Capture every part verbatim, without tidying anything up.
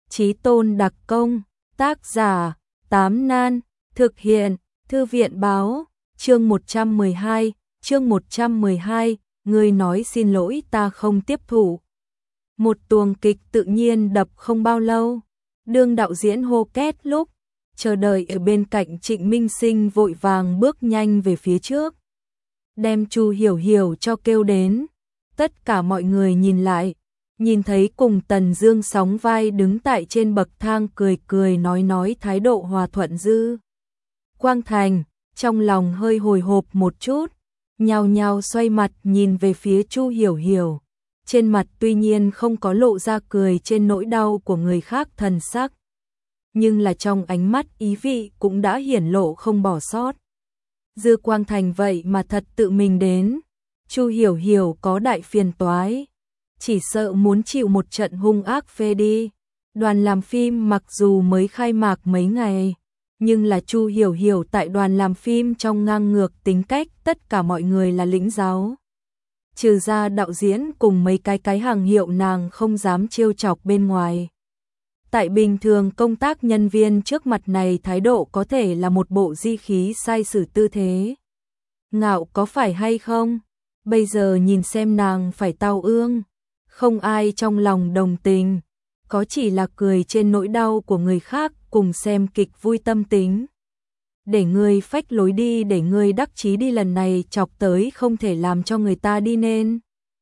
Chí Tôn đặc công, tác giả, Tám Nan, thực hiện, Thư viện báo, chương một trăm mười hai, chương một trăm mười hai, ngươi nói xin lỗi ta không tiếp thụ. Một tuồng kịch tự nhiên đập không bao lâu, đương đạo diễn hô két lúc, chờ đợi ở bên cạnh Trịnh Minh Sinh vội vàng bước nhanh về phía trước, đem Chu Hiểu Hiểu cho kêu đến. Tất cả mọi người nhìn lại, nhìn thấy cùng Tần Dương sóng vai đứng tại trên bậc thang cười cười nói nói thái độ hòa thuận Dư Quang Thành, trong lòng hơi hồi hộp một chút, nhao nhao xoay mặt nhìn về phía Chu Hiểu Hiểu, trên mặt tuy nhiên không có lộ ra cười trên nỗi đau của người khác thần sắc, nhưng là trong ánh mắt ý vị cũng đã hiển lộ không bỏ sót. Dư Quang Thành vậy mà thật tự mình đến, Chu Hiểu Hiểu có đại phiền toái, chỉ sợ muốn chịu một trận hung ác phê đi. Đoàn làm phim mặc dù mới khai mạc mấy ngày, nhưng là Chu Hiểu Hiểu tại đoàn làm phim trong ngang ngược tính cách tất cả mọi người là lĩnh giáo. Trừ ra đạo diễn cùng mấy cái cái hàng hiệu nàng không dám trêu chọc bên ngoài. Tại bình thường công tác nhân viên trước mặt này thái độ có thể là một bộ di khí sai sử tư thế. Ngạo có phải hay không? Bây giờ nhìn xem nàng phải tao ương. Không ai trong lòng đồng tình, có chỉ là cười trên nỗi đau của người khác cùng xem kịch vui tâm tính. Để ngươi phách lối đi, để ngươi đắc chí đi, lần này chọc tới không thể làm cho người ta đi nên.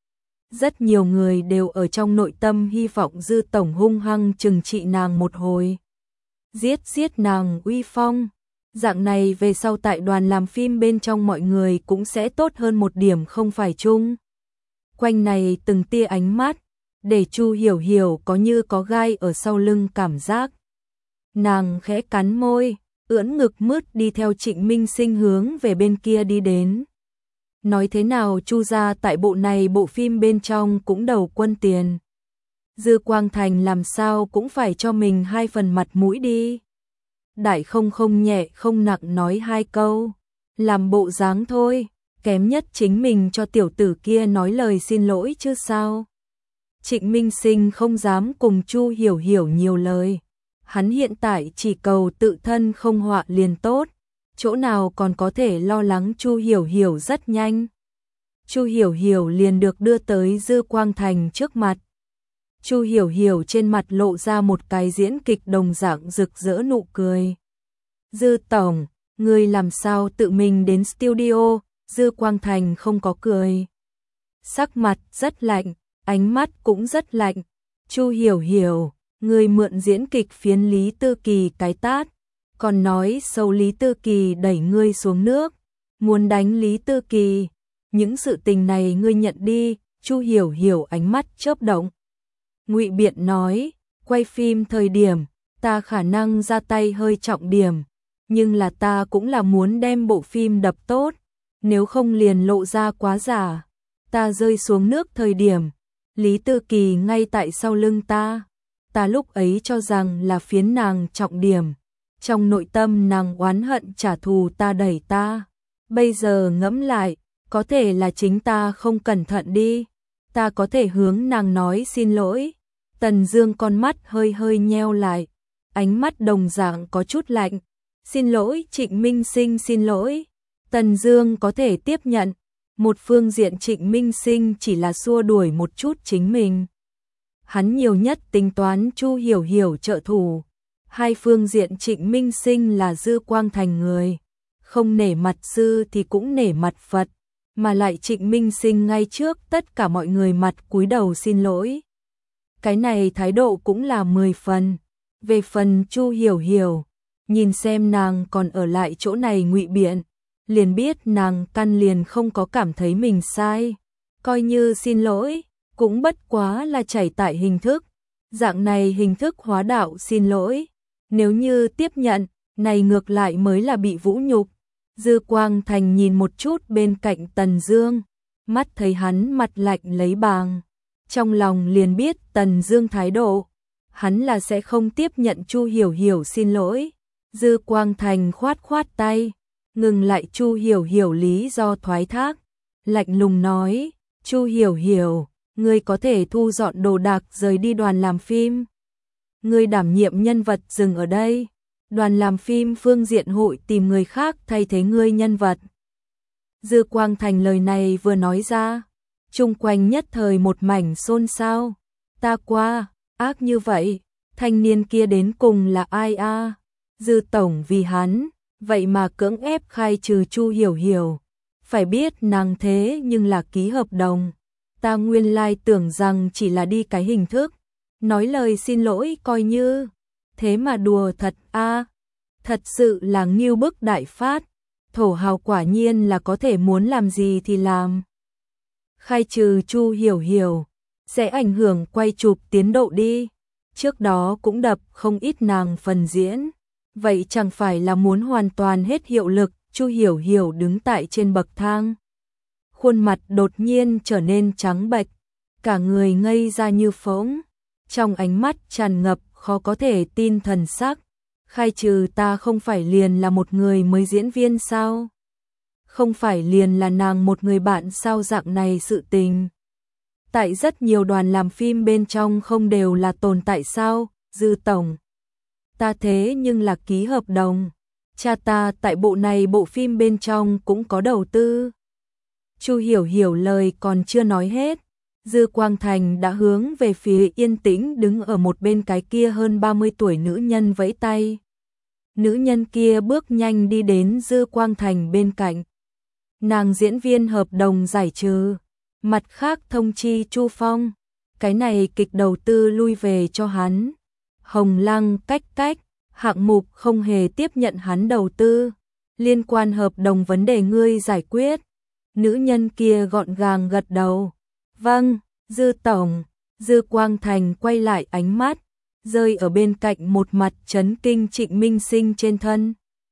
Rất nhiều người đều ở trong nội tâm hy vọng Dư tổng hung hăng trừng trị nàng một hồi. Giết giết nàng uy phong. Dạng này về sau tại đoàn làm phim bên trong mọi người cũng sẽ tốt hơn một điểm không phải chung. Quanh này từng tia ánh mắt, để Chu Hiểu Hiểu có như có gai ở sau lưng cảm giác. Nàng khẽ cắn môi, ưỡn ngực mướt đi theo Trịnh Minh Sinh hướng về bên kia đi đến. Nói thế nào Chu gia tại bộ này bộ phim bên trong cũng đầu quân tiền. Dư Quang Thành làm sao cũng phải cho mình hai phần mặt mũi đi. Đại không không nhẹ không nặng nói hai câu, làm bộ dáng thôi, kém nhất chính mình cho tiểu tử kia nói lời xin lỗi chứ sao. Trịnh Minh Sinh không dám cùng Chu Hiểu Hiểu nhiều lời, hắn hiện tại chỉ cầu tự thân không họa liền tốt, chỗ nào còn có thể lo lắng. Chu Hiểu Hiểu rất nhanh. Chu Hiểu Hiểu liền được đưa tới Dư Quang Thành trước mặt. Chu Hiểu Hiểu trên mặt lộ ra một cái diễn kịch đồng dạng rực rỡ nụ cười. Dư tổng, ngươi làm sao tự mình đến studio? Dư Quang Thành không có cười. Sắc mặt rất lạnh, ánh mắt cũng rất lạnh. Chu Hiểu Hiểu, ngươi mượn diễn kịch phiến Lý Tư Kỳ cái tát, còn nói xấu Lý Tư Kỳ đẩy ngươi xuống nước, muốn đánh Lý Tư Kỳ. Những sự tình này ngươi nhận đi. Chu Hiểu Hiểu ánh mắt chớp động. Ngụy biện nói, quay phim thời điểm, ta khả năng ra tay hơi trọng điểm, nhưng là ta cũng là muốn đem bộ phim đập tốt, nếu không liền lộ ra quá giả. Ta rơi xuống nước thời điểm, Lý Tư Kỳ ngay tại sau lưng ta, ta lúc ấy cho rằng là phiến nàng trọng điểm, trong nội tâm nàng oán hận trả thù ta đẩy ta, bây giờ ngẫm lại, có thể là chính ta không cẩn thận đi, ta có thể hướng nàng nói xin lỗi. Tần Dương con mắt hơi hơi nheo lại, ánh mắt đồng dạng có chút lạnh. Xin lỗi Trịnh Minh Sinh, xin lỗi. Tần Dương có thể tiếp nhận, một phương diện Trịnh Minh Sinh chỉ là xua đuổi một chút chính mình. Hắn nhiều nhất tính toán Chu Hiểu Hiểu trợ thủ. Hai phương diện Trịnh Minh Sinh là Dư Quang Thành người, không nể mặt sư thì cũng nể mặt Phật, mà lại Trịnh Minh Sinh ngay trước tất cả mọi người mặt cúi đầu xin lỗi. Cái này thái độ cũng là mười phần. Về phần Chu Hiểu Hiểu, nhìn xem nàng còn ở lại chỗ này ngụy biện, liền biết nàng căn liền không có cảm thấy mình sai. Coi như xin lỗi, cũng bất quá là chảy tại hình thức. Dạng này hình thức hóa đạo xin lỗi. Nếu như tiếp nhận, này ngược lại mới là bị vũ nhục. Dư Quang Thành nhìn một chút bên cạnh Tần Dương, mắt thấy hắn mặt lạnh lấy bàng. Trong lòng liền biết Tần Dương thái độ, hắn là sẽ không tiếp nhận Chu Hiểu Hiểu xin lỗi. Dư Quang Thành khoát khoát tay, ngừng lại Chu Hiểu Hiểu lý do thoái thác, lạnh lùng nói, Chu Hiểu Hiểu, ngươi có thể thu dọn đồ đạc rời đi đoàn làm phim. Ngươi đảm nhiệm nhân vật dừng ở đây. Đoàn làm phim phương diện hội tìm người khác thay thế ngươi nhân vật. Dư Quang Thành lời này vừa nói ra, chung quanh nhất thời một mảnh xôn xao. Ta qua, ác như vậy, thanh niên kia đến cùng là ai a? À? Dư tổng vì hắn, vậy mà cưỡng ép khai trừ Chu Hiểu Hiểu. Phải biết nàng thế nhưng là ký hợp đồng. Ta nguyên lai tưởng rằng chỉ là đi cái hình thức, nói lời xin lỗi coi như, thế mà đùa thật a, à? Thật sự là ngưu bức đại phát. Thổ hào quả nhiên là có thể muốn làm gì thì làm. Khai trừ Chu Hiểu Hiểu sẽ ảnh hưởng quay chụp tiến độ đi. Trước đó cũng đập không ít nàng phần diễn. Vậy chẳng phải là muốn hoàn toàn hết hiệu lực. Chu Hiểu Hiểu đứng tại trên bậc thang, khuôn mặt đột nhiên trở nên trắng bệch, cả người ngây ra như phỗng, trong ánh mắt tràn ngập khó có thể tin thần sắc. Khai trừ ta không phải liền là một người mới diễn viên sao? Không phải liền là nàng một người bạn sao? Dạng này sự tình tại rất nhiều đoàn làm phim bên trong không đều là tồn tại sao? Dư tổng, ta thế nhưng là ký hợp đồng, cha ta tại bộ này bộ phim bên trong cũng có đầu tư. Chu Hiểu Hiểu lời còn chưa nói hết, Dư Quang Thành đã hướng về phía yên tĩnh đứng ở một bên cái kia hơn ba mươi tuổi nữ nhân vẫy tay. Nữ nhân kia bước nhanh đi đến Dư Quang Thành bên cạnh. Nàng diễn viên hợp đồng giải trừ, mặt khác thông chi Chu Phong, cái này kịch đầu tư lui về cho hắn. Hồng Lăng cách cách, hạng mục không hề tiếp nhận hắn đầu tư, liên quan hợp đồng vấn đề ngươi giải quyết. Nữ nhân kia gọn gàng gật đầu. Vâng, Dư tổng. Dư Quang Thành quay lại ánh mắt, rơi ở bên cạnh một mặt chấn kinh Trịnh Minh Sinh trên thân.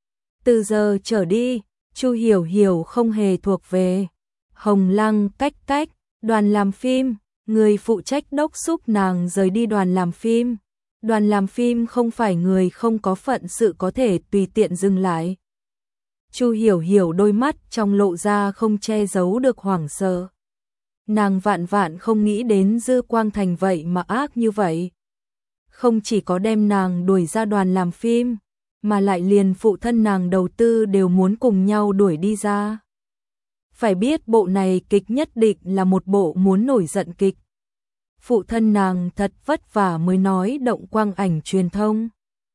Từ giờ trở đi, Chu Hiểu Hiểu không hề thuộc về Hồng Lăng cách cách, đoàn làm phim, người phụ trách đốc xúc nàng rời đi đoàn làm phim. Đoàn làm phim không phải người không có phận sự có thể tùy tiện dừng lại. Chu Hiểu Hiểu đôi mắt trong lộ ra không che giấu được hoảng sợ. Nàng vạn vạn không nghĩ đến Dư Quang Thành vậy mà ác như vậy. Không chỉ có đem nàng đuổi ra đoàn làm phim, mà lại liền phụ thân nàng đầu tư đều muốn cùng nhau đuổi đi ra. Phải biết bộ này kịch nhất định là một bộ muốn nổi giận kịch. Phụ thân nàng thật vất vả mới nói động quang ảnh truyền thông,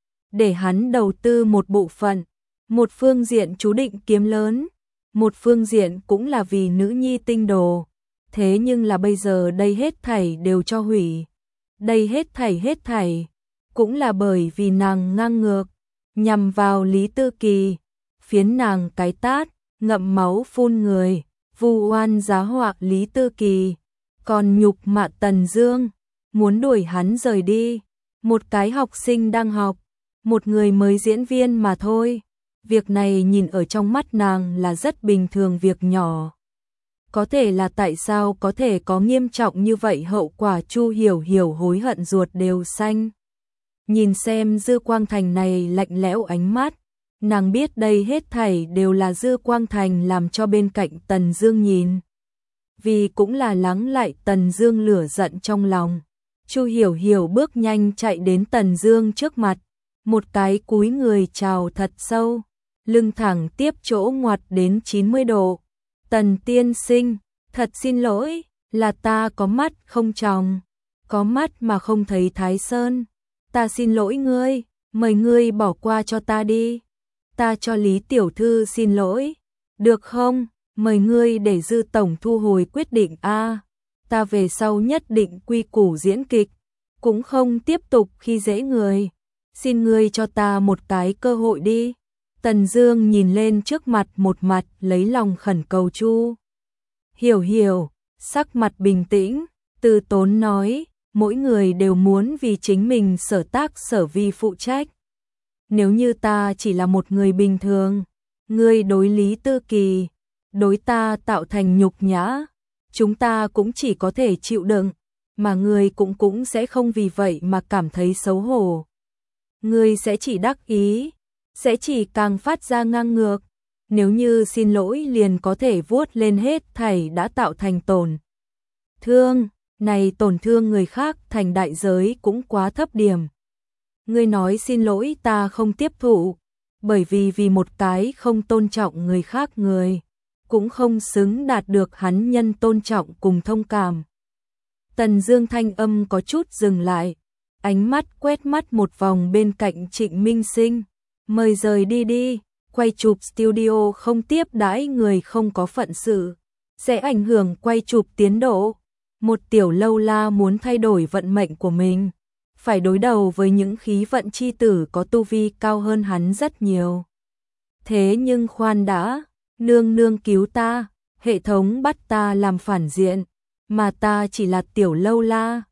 để hắn đầu tư một bộ phận, một phương diện chú định kiếm lớn, một phương diện cũng là vì nữ nhi tinh đồ. Thế nhưng là bây giờ đây hết thảy đều cho hủy. Đây hết thảy hết thảy cũng là bởi vì nàng ngang ngược, nhằm vào Lý Tư Kỳ, phiến nàng cái tát, ngậm máu phun người, vu oan giá họa Lý Tư Kỳ, còn nhục mạ Tần Dương, muốn đuổi hắn rời đi. Một cái học sinh đang học, một người mới diễn viên mà thôi. Việc này nhìn ở trong mắt nàng là rất bình thường việc nhỏ. Có thể là tại sao có thể có nghiêm trọng như vậy hậu quả? Chu Hiểu Hiểu hối hận ruột đều xanh. Nhìn xem Dư Quang Thành này lạnh lẽo ánh mắt, nàng biết đây hết thảy đều là Dư Quang Thành làm cho bên cạnh Tần Dương nhìn. Vì cũng là lắng lại Tần Dương lửa giận trong lòng. Chu Hiểu Hiểu bước nhanh chạy đến Tần Dương trước mặt, một cái cúi người chào thật sâu, lưng thẳng tiếp chỗ ngoặt đến chín mươi độ. Tần tiên sinh, thật xin lỗi, là ta có mắt không tròng, có mắt mà không thấy Thái Sơn. Ta xin lỗi ngươi, mời ngươi bỏ qua cho ta đi. Ta cho Lý tiểu thư xin lỗi, được không? Mời ngươi để Dư tổng thu hồi quyết định a. À, ta về sau nhất định quy củ diễn kịch, cũng không tiếp tục khi dễ người. Xin ngươi cho ta một cái cơ hội đi. Tần Dương nhìn lên trước mặt một mặt lấy lòng khẩn cầu Chu Hiểu Hiểu, sắc mặt bình tĩnh, từ tốn nói, mỗi người đều muốn vì chính mình sở tác sở vi phụ trách. Nếu như ta chỉ là một người bình thường, ngươi đối Lý Tư Kỳ, đối ta tạo thành nhục nhã, chúng ta cũng chỉ có thể chịu đựng, mà ngươi cũng cũng sẽ không vì vậy mà cảm thấy xấu hổ. Ngươi sẽ chỉ đắc ý, sẽ chỉ càng phát ra ngang ngược. Nếu như xin lỗi liền có thể vuốt lên hết thảy đã tạo thành tổn thương, này tổn thương người khác thành đại giới cũng quá thấp điểm. Ngươi nói xin lỗi ta không tiếp thụ, bởi vì vì một cái không tôn trọng người khác người, cũng không xứng đạt được hắn nhân tôn trọng cùng thông cảm. Tần Dương thanh âm có chút dừng lại, ánh mắt quét mắt một vòng bên cạnh Trịnh Minh Sinh, mời rời đi đi, quay chụp studio không tiếp đãi người không có phận sự, sẽ ảnh hưởng quay chụp tiến độ. Một tiểu lâu la muốn thay đổi vận mệnh của mình, phải đối đầu với những khí vận chi tử có tu vi cao hơn hắn rất nhiều. Thế nhưng khoan đã, nương nương cứu ta, hệ thống bắt ta làm phản diện, mà ta chỉ là tiểu lâu la,